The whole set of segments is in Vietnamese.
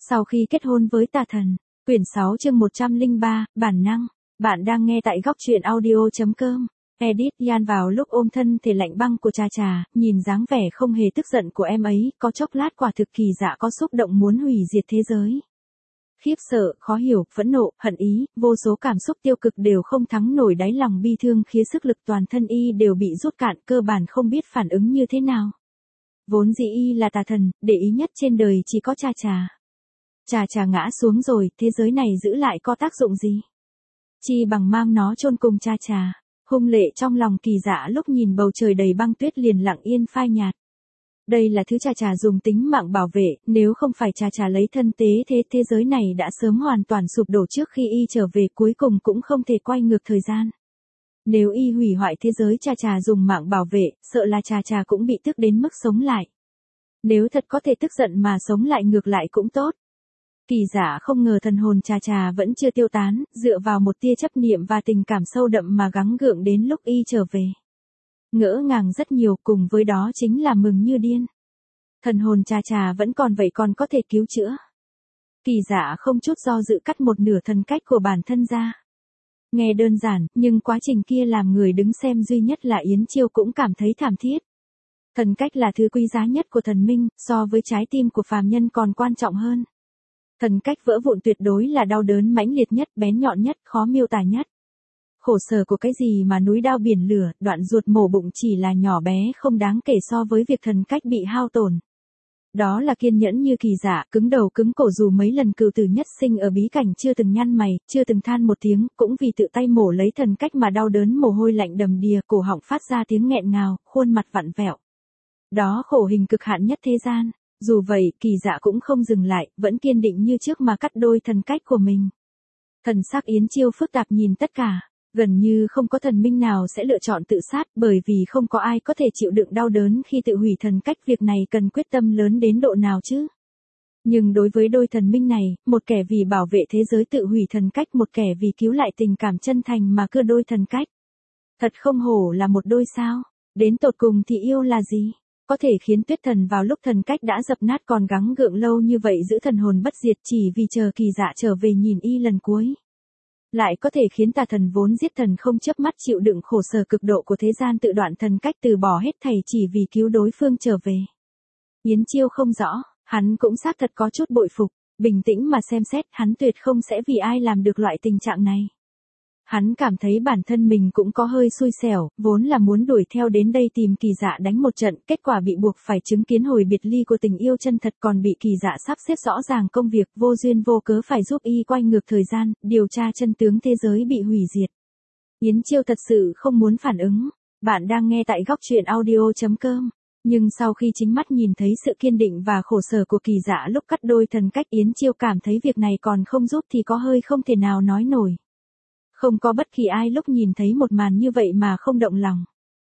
Sau khi kết hôn với tà thần, quyển 6 chương 103, bản năng, bạn đang nghe tại góc truyện audio.com. Edit Yan vào lúc ôm thân thể lạnh băng của Trà Trà, nhìn dáng vẻ không hề tức giận của em ấy, có chốc lát quả thực kỳ dạ có xúc động muốn hủy diệt thế giới. Khiếp sợ, khó hiểu, phẫn nộ, hận ý, vô số cảm xúc tiêu cực đều không thắng nổi đáy lòng bi thương khiến sức lực toàn thân y đều bị rút cạn, cơ bản không biết phản ứng như thế nào. Vốn dĩ y là tà thần, để ý nhất trên đời chỉ có Trà Trà. Trà Trà ngã xuống rồi, thế giới này giữ lại có tác dụng gì? Chi bằng mang nó chôn cùng Trà Trà. Hung lệ trong lòng kỳ dạ lúc nhìn bầu trời đầy băng tuyết liền lặng yên phai nhạt. Đây là thứ Trà Trà dùng tính mạng bảo vệ, nếu không phải Trà Trà lấy thân tế thế giới này đã sớm hoàn toàn sụp đổ trước khi y trở về, cuối cùng cũng không thể quay ngược thời gian. Nếu y hủy hoại thế giới Trà Trà dùng mạng bảo vệ, sợ là Trà Trà cũng bị tức đến mức sống lại. Nếu thật có thể tức giận mà sống lại ngược lại cũng tốt. Kỳ giả không ngờ thần hồn Trà Trà vẫn chưa tiêu tán, dựa vào một tia chấp niệm và tình cảm sâu đậm mà gắng gượng đến lúc y trở về. Ngỡ ngàng rất nhiều, cùng với đó chính là mừng như điên. Thần hồn Trà Trà vẫn còn vậy, còn có thể cứu chữa. Kỳ giả không chút do dự cắt một nửa thần cách của bản thân ra. Nghe đơn giản, nhưng quá trình kia làm người đứng xem duy nhất là Yến Chiêu cũng cảm thấy thảm thiết. Thần cách là thứ quý giá nhất của thần minh, so với trái tim của phàm nhân còn quan trọng hơn. Thần cách vỡ vụn tuyệt đối là đau đớn mãnh liệt nhất, bén nhọn nhất, khó miêu tả nhất. Khổ sở của cái gì mà núi đao biển lửa, đoạn ruột mổ bụng chỉ là nhỏ bé không đáng kể so với việc thần cách bị hao tổn. Đó là kiên nhẫn như kỳ dạ, cứng đầu cứng cổ dù mấy lần cừu tử nhất sinh ở bí cảnh chưa từng nhăn mày, chưa từng than một tiếng, cũng vì tự tay mổ lấy thần cách mà đau đớn mồ hôi lạnh đầm đìa, cổ họng phát ra tiếng nghẹn ngào, khuôn mặt vặn vẹo. Đó khổ hình cực hạn nhất thế gian. Dù vậy, kỳ dạ cũng không dừng lại, vẫn kiên định như trước mà cắt đôi thần cách của mình. Thần sắc Yến Chiêu phức tạp nhìn tất cả, gần như không có thần minh nào sẽ lựa chọn tự sát, bởi vì không có ai có thể chịu đựng đau đớn khi tự hủy thần cách, việc này cần quyết tâm lớn đến độ nào chứ. Nhưng đối với đôi thần minh này, một kẻ vì bảo vệ thế giới tự hủy thần cách, một kẻ vì cứu lại tình cảm chân thành mà cưa đôi thần cách. Thật không hổ là một đôi sao, đến tột cùng thì yêu là gì? Có thể khiến tuyết thần vào lúc thần cách đã dập nát còn gắng gượng lâu như vậy giữ thần hồn bất diệt chỉ vì chờ kỳ dạ trở về nhìn y lần cuối. Lại có thể khiến tà thần vốn giết thần không chớp mắt chịu đựng khổ sở cực độ của thế gian tự đoạn thần cách từ bỏ hết thảy chỉ vì cứu đối phương trở về. Yến Chiêu không rõ, hắn cũng xác thật có chút bội phục, bình tĩnh mà xem xét hắn tuyệt không sẽ vì ai làm được loại tình trạng này. Hắn cảm thấy bản thân mình cũng có hơi xui xẻo, vốn là muốn đuổi theo đến đây tìm kỳ dạ đánh một trận, kết quả bị buộc phải chứng kiến hồi biệt ly của tình yêu chân thật, còn bị kỳ dạ sắp xếp rõ ràng công việc, vô duyên vô cớ phải giúp y quay ngược thời gian, điều tra chân tướng thế giới bị hủy diệt. Yến Chiêu thật sự không muốn phản ứng. Bạn đang nghe tại góc truyện audio.com. Nhưng sau khi chính mắt nhìn thấy sự kiên định và khổ sở của kỳ dạ lúc cắt đôi thần cách, Yến Chiêu cảm thấy việc này còn không giúp thì có hơi không thể nào nói nổi. Không có bất kỳ ai lúc nhìn thấy một màn như vậy mà không động lòng.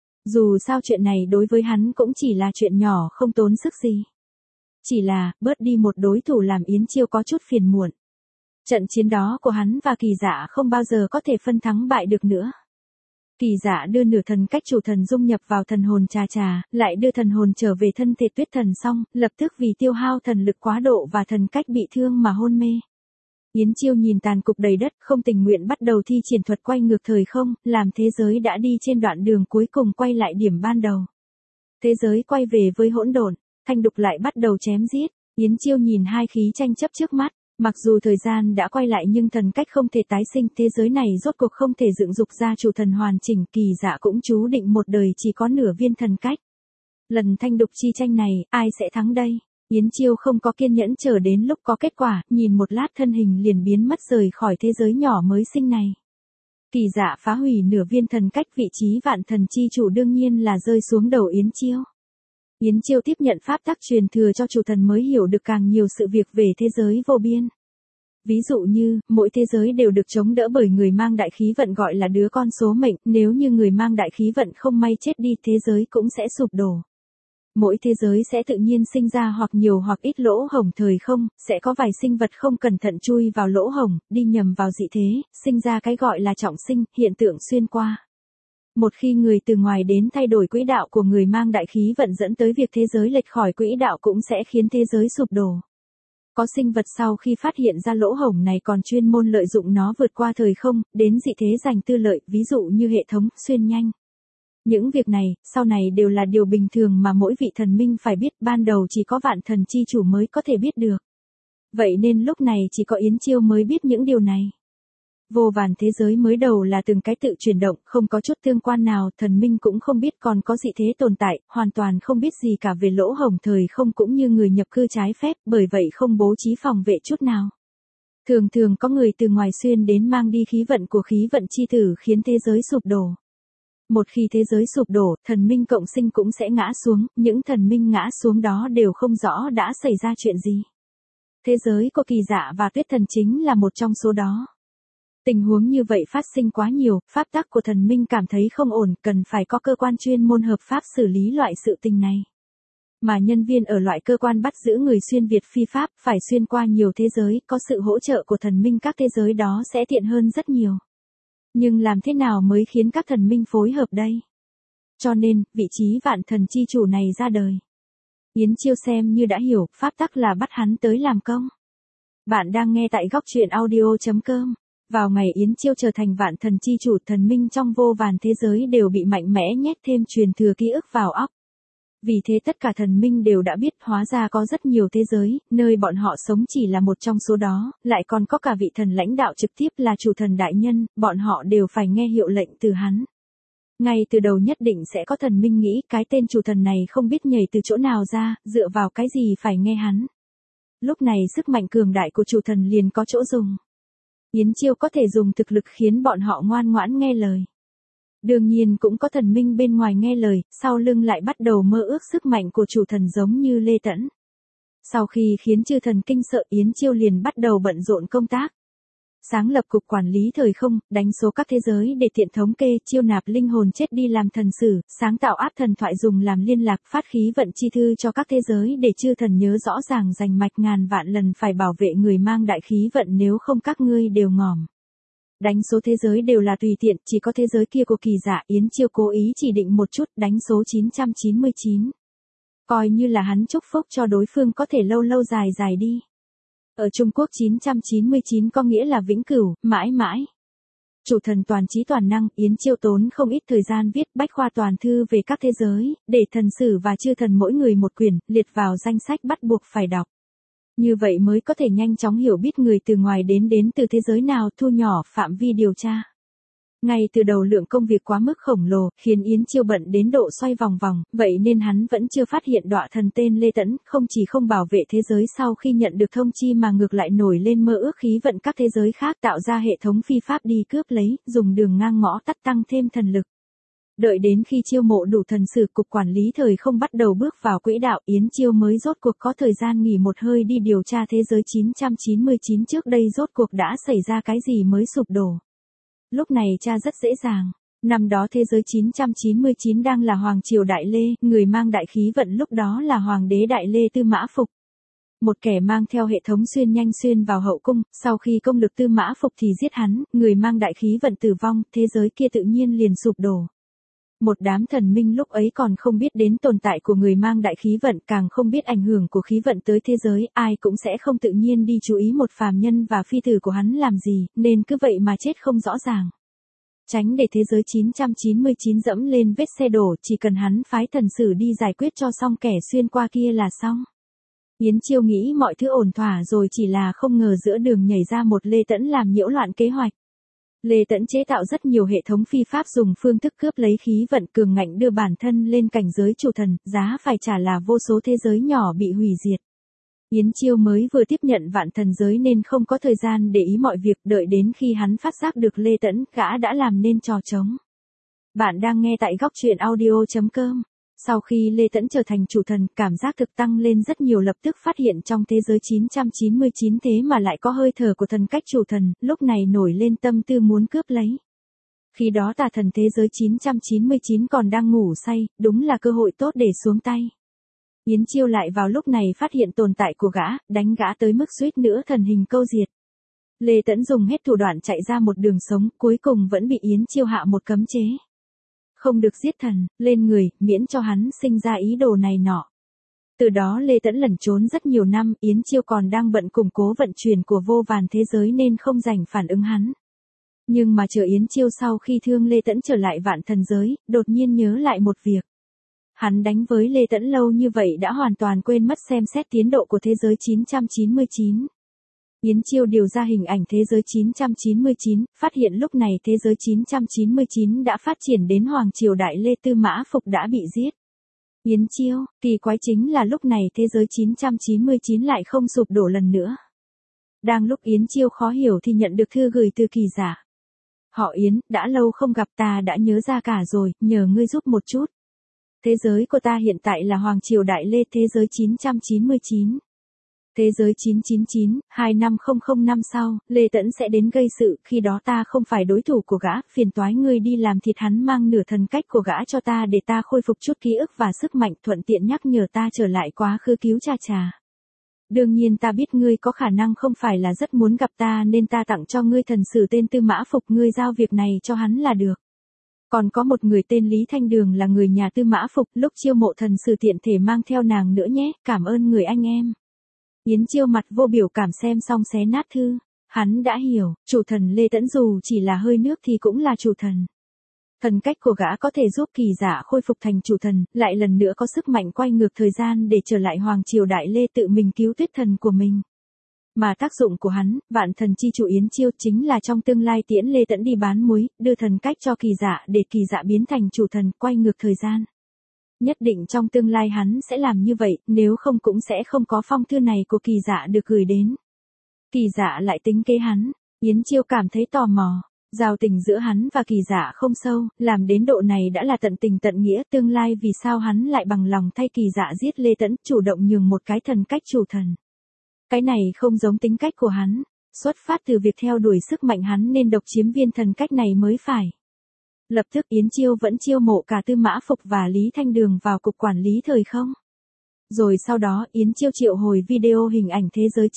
Dù sao chuyện này đối với hắn cũng chỉ là chuyện nhỏ không tốn sức gì. Chỉ là, bớt đi một đối thủ làm Yến Chiêu có chút phiền muộn. Trận chiến đó của hắn và kỳ dạ không bao giờ có thể phân thắng bại được nữa. Kỳ dạ đưa nửa thần cách chủ thần dung nhập vào thần hồn Trà Trà, lại đưa thần hồn trở về thân thể tuyết thần xong, lập tức vì tiêu hao thần lực quá độ và thần cách bị thương mà hôn mê. Yến Chiêu nhìn tàn cục đầy đất, không tình nguyện bắt đầu thi triển thuật quay ngược thời không, làm thế giới đã đi trên đoạn đường cuối cùng quay lại điểm ban đầu. Thế giới quay về với hỗn độn, thanh đục lại bắt đầu chém giết. Yến Chiêu nhìn hai khí tranh chấp trước mắt, mặc dù thời gian đã quay lại nhưng thần cách không thể tái sinh, thế giới này rốt cuộc không thể dựng dục ra chủ thần hoàn chỉnh, kỳ dạ cũng chú định một đời chỉ có nửa viên thần cách. Lần thanh đục chi tranh này, ai sẽ thắng đây? Yến Chiêu không có kiên nhẫn chờ đến lúc có kết quả, nhìn một lát thân hình liền biến mất rời khỏi thế giới nhỏ mới sinh này. Kỳ dạ phá hủy nửa viên thần cách, vị trí vạn thần chi chủ đương nhiên là rơi xuống đầu Yến Chiêu. Yến Chiêu tiếp nhận pháp tắc truyền thừa cho chủ thần mới hiểu được càng nhiều sự việc về thế giới vô biên. Ví dụ như, mỗi thế giới đều được chống đỡ bởi người mang đại khí vận gọi là đứa con số mệnh, nếu như người mang đại khí vận không may chết đi thế giới cũng sẽ sụp đổ. Mỗi thế giới sẽ tự nhiên sinh ra hoặc nhiều hoặc ít lỗ hổng thời không, sẽ có vài sinh vật không cẩn thận chui vào lỗ hổng, đi nhầm vào dị thế, sinh ra cái gọi là trọng sinh, hiện tượng xuyên qua. Một khi người từ ngoài đến thay đổi quỹ đạo của người mang đại khí vận dẫn tới việc thế giới lệch khỏi quỹ đạo cũng sẽ khiến thế giới sụp đổ. Có sinh vật sau khi phát hiện ra lỗ hổng này còn chuyên môn lợi dụng nó vượt qua thời không, đến dị thế giành tư lợi, ví dụ như hệ thống xuyên nhanh. Những việc này, sau này đều là điều bình thường mà mỗi vị thần minh phải biết, ban đầu chỉ có Vạn Thần Chi Chủ mới có thể biết được. Vậy nên lúc này chỉ có Yến Chiêu mới biết những điều này. Vô vàn thế giới mới đầu là từng cái tự chuyển động, không có chút tương quan nào, thần minh cũng không biết còn có dị thế tồn tại, hoàn toàn không biết gì cả về lỗ hổng thời không cũng như người nhập cư trái phép, bởi vậy không bố trí phòng vệ chút nào. Thường thường có người từ ngoài xuyên đến mang đi khí vận của khí vận chi tử khiến thế giới sụp đổ. Một khi thế giới sụp đổ, thần minh cộng sinh cũng sẽ ngã xuống, những thần minh ngã xuống đó đều không rõ đã xảy ra chuyện gì. Thế giới của Kỳ Dạ và Tuyết Thần chính là một trong số đó. Tình huống như vậy phát sinh quá nhiều, pháp tắc của thần minh cảm thấy không ổn, cần phải có cơ quan chuyên môn hợp pháp xử lý loại sự tình này. Mà nhân viên ở loại cơ quan bắt giữ người xuyên Việt phi pháp phải xuyên qua nhiều thế giới, có sự hỗ trợ của thần minh các thế giới đó sẽ tiện hơn rất nhiều. Nhưng làm thế nào mới khiến các thần minh phối hợp đây? Cho nên, vị trí Vạn Thần Chi Chủ này ra đời. Yến Chiêu xem như đã hiểu, pháp tắc là bắt hắn tới làm công. Bạn đang nghe tại góc truyện audio.com. Vào ngày Yến Chiêu trở thành Vạn Thần Chi Chủ, thần minh trong vô vàn thế giới đều bị mạnh mẽ nhét thêm truyền thừa ký ức vào óc. Vì thế tất cả thần minh đều đã biết hóa ra có rất nhiều thế giới, nơi bọn họ sống chỉ là một trong số đó, lại còn có cả vị thần lãnh đạo trực tiếp là chủ thần đại nhân, bọn họ đều phải nghe hiệu lệnh từ hắn. Ngay từ đầu nhất định sẽ có thần minh nghĩ cái tên chủ thần này không biết nhảy từ chỗ nào ra, dựa vào cái gì phải nghe hắn. Lúc này sức mạnh cường đại của chủ thần liền có chỗ dùng. Yến Chiêu có thể dùng thực lực khiến bọn họ ngoan ngoãn nghe lời. Đương nhiên cũng có thần minh bên ngoài nghe lời, sau lưng lại bắt đầu mơ ước sức mạnh của chủ thần giống như Lê Tẫn. Sau khi khiến chư thần kinh sợ, Yến Chiêu liền bắt đầu bận rộn công tác. Sáng lập cục quản lý thời không, đánh số các thế giới để tiện thống kê, chiêu nạp linh hồn chết đi làm thần sử, sáng tạo áp thần thoại dùng làm liên lạc, phát khí vận chi thư cho các thế giới để chư thần nhớ rõ ràng rành mạch ngàn vạn lần phải bảo vệ người mang đại khí vận nếu không các ngươi đều ngỏm. Đánh số thế giới đều là tùy tiện, chỉ có thế giới kia của Kỳ Dạ, Yến Chiêu cố ý chỉ định một chút, đánh số 999. Coi như là hắn chúc phúc cho đối phương có thể lâu lâu dài dài đi. Ở Trung Quốc 999 có nghĩa là vĩnh cửu, mãi mãi. Chủ thần toàn trí toàn năng, Yến Chiêu tốn không ít thời gian viết bách khoa toàn thư về các thế giới, để thần sử và chư thần mỗi người một quyển, liệt vào danh sách bắt buộc phải đọc. Như vậy mới có thể nhanh chóng hiểu biết người từ ngoài đến từ thế giới nào, thu nhỏ phạm vi điều tra. Ngay từ đầu lượng công việc quá mức khổng lồ, khiến Yến Chiêu bận đến độ xoay vòng vòng, vậy nên hắn vẫn chưa phát hiện đọa thần tên Lê Tẫn, không chỉ không bảo vệ thế giới sau khi nhận được thông chi mà ngược lại nổi lên mơ ước khí vận các thế giới khác tạo ra hệ thống phi pháp đi cướp lấy, dùng đường ngang ngõ tắt tăng thêm thần lực. Đợi đến khi chiêu mộ đủ thần sử, cục quản lý thời không bắt đầu bước vào quỹ đạo, Yến Chiêu mới rốt cuộc có thời gian nghỉ một hơi đi điều tra thế giới 999 trước đây rốt cuộc đã xảy ra cái gì mới sụp đổ. Lúc này tra rất dễ dàng. Năm đó thế giới 999 đang là Hoàng Triều Đại Lê, người mang đại khí vận lúc đó là Hoàng đế Đại Lê Tư Mã Phục. Một kẻ mang theo hệ thống xuyên nhanh xuyên vào hậu cung, sau khi công lực Tư Mã Phục thì giết hắn, người mang đại khí vận tử vong, thế giới kia tự nhiên liền sụp đổ. Một đám thần minh lúc ấy còn không biết đến tồn tại của người mang đại khí vận, càng không biết ảnh hưởng của khí vận tới thế giới, ai cũng sẽ không tự nhiên đi chú ý một phàm nhân và phi tử của hắn làm gì, nên cứ vậy mà chết không rõ ràng. Tránh để thế giới 999 dẫm lên vết xe đổ, chỉ cần hắn phái thần sử đi giải quyết cho xong kẻ xuyên qua kia là xong. Yến Chiêu nghĩ mọi thứ ổn thỏa rồi, chỉ là không ngờ giữa đường nhảy ra một Lê Tẫn làm nhiễu loạn kế hoạch. Lê Tẫn chế tạo rất nhiều hệ thống phi pháp dùng phương thức cướp lấy khí vận cường ngạnh đưa bản thân lên cảnh giới chủ thần, giá phải trả là vô số thế giới nhỏ bị hủy diệt. Yến Chiêu mới vừa tiếp nhận vạn thần giới nên không có thời gian để ý mọi việc, đợi đến khi hắn phát giác được Lê Tẫn, gã đã làm nên trò trống. Bạn đang nghe tại góc truyện audio.com. Sau khi Lê Tẫn trở thành chủ thần, cảm giác thực tăng lên rất nhiều, lập tức phát hiện trong thế giới 999 thế mà lại có hơi thở của thần cách chủ thần, lúc này nổi lên tâm tư muốn cướp lấy. Khi đó tà thần thế giới 999 còn đang ngủ say, đúng là cơ hội tốt để xuống tay. Yến Chiêu lại vào lúc này phát hiện tồn tại của gã, đánh gã tới mức suýt nữa thần hình câu diệt. Lê Tẫn dùng hết thủ đoạn chạy ra một đường sống, cuối cùng vẫn bị Yến Chiêu hạ một cấm chế. Không được giết thần, lên người, miễn cho hắn sinh ra ý đồ này nọ. Từ đó Lê Tẫn lẩn trốn rất nhiều năm, Yến Chiêu còn đang bận củng cố vận chuyển của vô vàn thế giới nên không rảnh phản ứng hắn. Nhưng mà chờ Yến Chiêu sau khi thương Lê Tẫn trở lại vạn thần giới, đột nhiên nhớ lại một việc. Hắn đánh với Lê Tẫn lâu như vậy đã hoàn toàn quên mất xem xét tiến độ của thế giới 999. Yến Chiêu điều ra hình ảnh thế giới 999, phát hiện lúc này thế giới 999 đã phát triển đến Hoàng Triều Đại Lê Tư Mã Phục đã bị giết. Yến Chiêu, kỳ quái chính là lúc này thế giới 999 lại không sụp đổ lần nữa. Đang lúc Yến Chiêu khó hiểu thì nhận được thư gửi từ Kỳ Giả. Họ Yến, đã lâu không gặp, ta đã nhớ ra cả rồi, nhờ ngươi giúp một chút. Thế giới của ta hiện tại là Hoàng Triều Đại Lê, thế giới 999. Thế giới 999, 25000 năm sau, Lê Tẫn sẽ đến gây sự, khi đó ta không phải đối thủ của gã, phiền toái ngươi đi làm thịt hắn, mang nửa thần cách của gã cho ta để ta khôi phục chút ký ức và sức mạnh, thuận tiện nhắc nhở ta trở lại quá khứ cứu cha trà. Đương nhiên ta biết ngươi có khả năng không phải là rất muốn gặp ta nên ta tặng cho ngươi thần sử tên Tư Mã Phục, ngươi giao việc này cho hắn là được. Còn có một người tên Lý Thanh Đường là người nhà Tư Mã Phục, lúc chiêu mộ thần sử tiện thể mang theo nàng nữa nhé, cảm ơn người anh em. Yến Chiêu mặt vô biểu cảm xem xong xé nát thư. Hắn đã hiểu, chủ thần Lê Tẫn dù chỉ là hơi nước thì cũng là chủ thần. Thần cách của gã có thể giúp Kỳ Giả khôi phục thành chủ thần, lại lần nữa có sức mạnh quay ngược thời gian để trở lại Hoàng Triều Đại Lê tự mình cứu Tuyết Thần của mình. Mà tác dụng của hắn, vạn thần chi chủ Yến Chiêu, chính là trong tương lai tiễn Lê Tẫn đi bán muối, đưa thần cách cho Kỳ Giả để Kỳ Giả biến thành chủ thần, quay ngược thời gian. Nhất định trong tương lai hắn sẽ làm như vậy, nếu không cũng sẽ không có phong thư này của Kỳ Giả được gửi đến. Kỳ Giả lại tính kế hắn, Yến Chiêu cảm thấy tò mò, giao tình giữa hắn và Kỳ Giả không sâu, làm đến độ này đã là tận tình tận nghĩa, tương lai vì sao hắn lại bằng lòng thay Kỳ Giả giết Lê Tẫn, chủ động nhường một cái thần cách chủ thần. Cái này không giống tính cách của hắn, xuất phát từ việc theo đuổi sức mạnh hắn nên độc chiếm viên thần cách này mới phải. Lập tức Yến Chiêu vẫn chiêu mộ cả Tư Mã Phục và Lý Thanh Đường vào cục quản lý thời không. Rồi sau đó Yến Chiêu triệu hồi video hình ảnh thế giới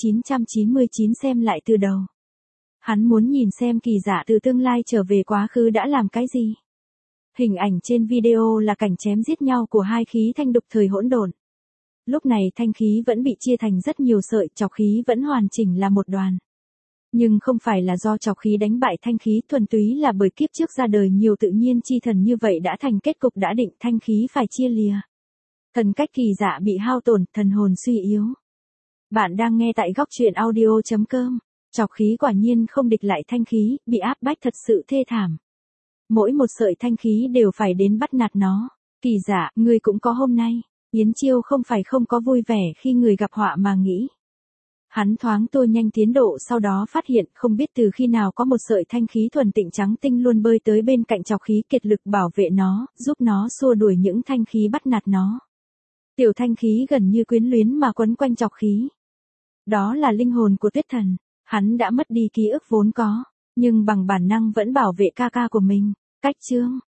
999 xem lại từ đầu. Hắn muốn nhìn xem Kỳ Giả từ tương lai trở về quá khứ đã làm cái gì. Hình ảnh trên video là cảnh chém giết nhau của hai khí thanh đục thời hỗn độn. Lúc này thanh khí vẫn bị chia thành rất nhiều sợi, trọc khí vẫn hoàn chỉnh là một đoàn. Nhưng không phải là do trọc khí đánh bại thanh khí, thuần túy là bởi kiếp trước ra đời nhiều tự nhiên chi thần như vậy đã thành kết cục đã định, thanh khí phải chia lìa. Thần cách Kỳ Giả bị hao tổn, thần hồn suy yếu. Bạn đang nghe tại góc truyện audio.com. Trọc khí quả nhiên không địch lại thanh khí, bị áp bách thật sự thê thảm. Mỗi một sợi thanh khí đều phải đến bắt nạt nó. Kỳ Giả, ngươi cũng có hôm nay. Yến Chiêu không phải không có vui vẻ khi người gặp họa mà nghĩ. Hắn thoáng tua nhanh tiến độ, sau đó phát hiện không biết từ khi nào có một sợi thanh khí thuần tịnh trắng tinh luôn bơi tới bên cạnh trọc khí, kiệt lực bảo vệ nó, giúp nó xua đuổi những thanh khí bắt nạt nó. Tiểu thanh khí gần như quyến luyến mà quấn quanh trọc khí. Đó là linh hồn của Tuyết Thần, hắn đã mất đi ký ức vốn có, nhưng bằng bản năng vẫn bảo vệ ca ca của mình. Cách chương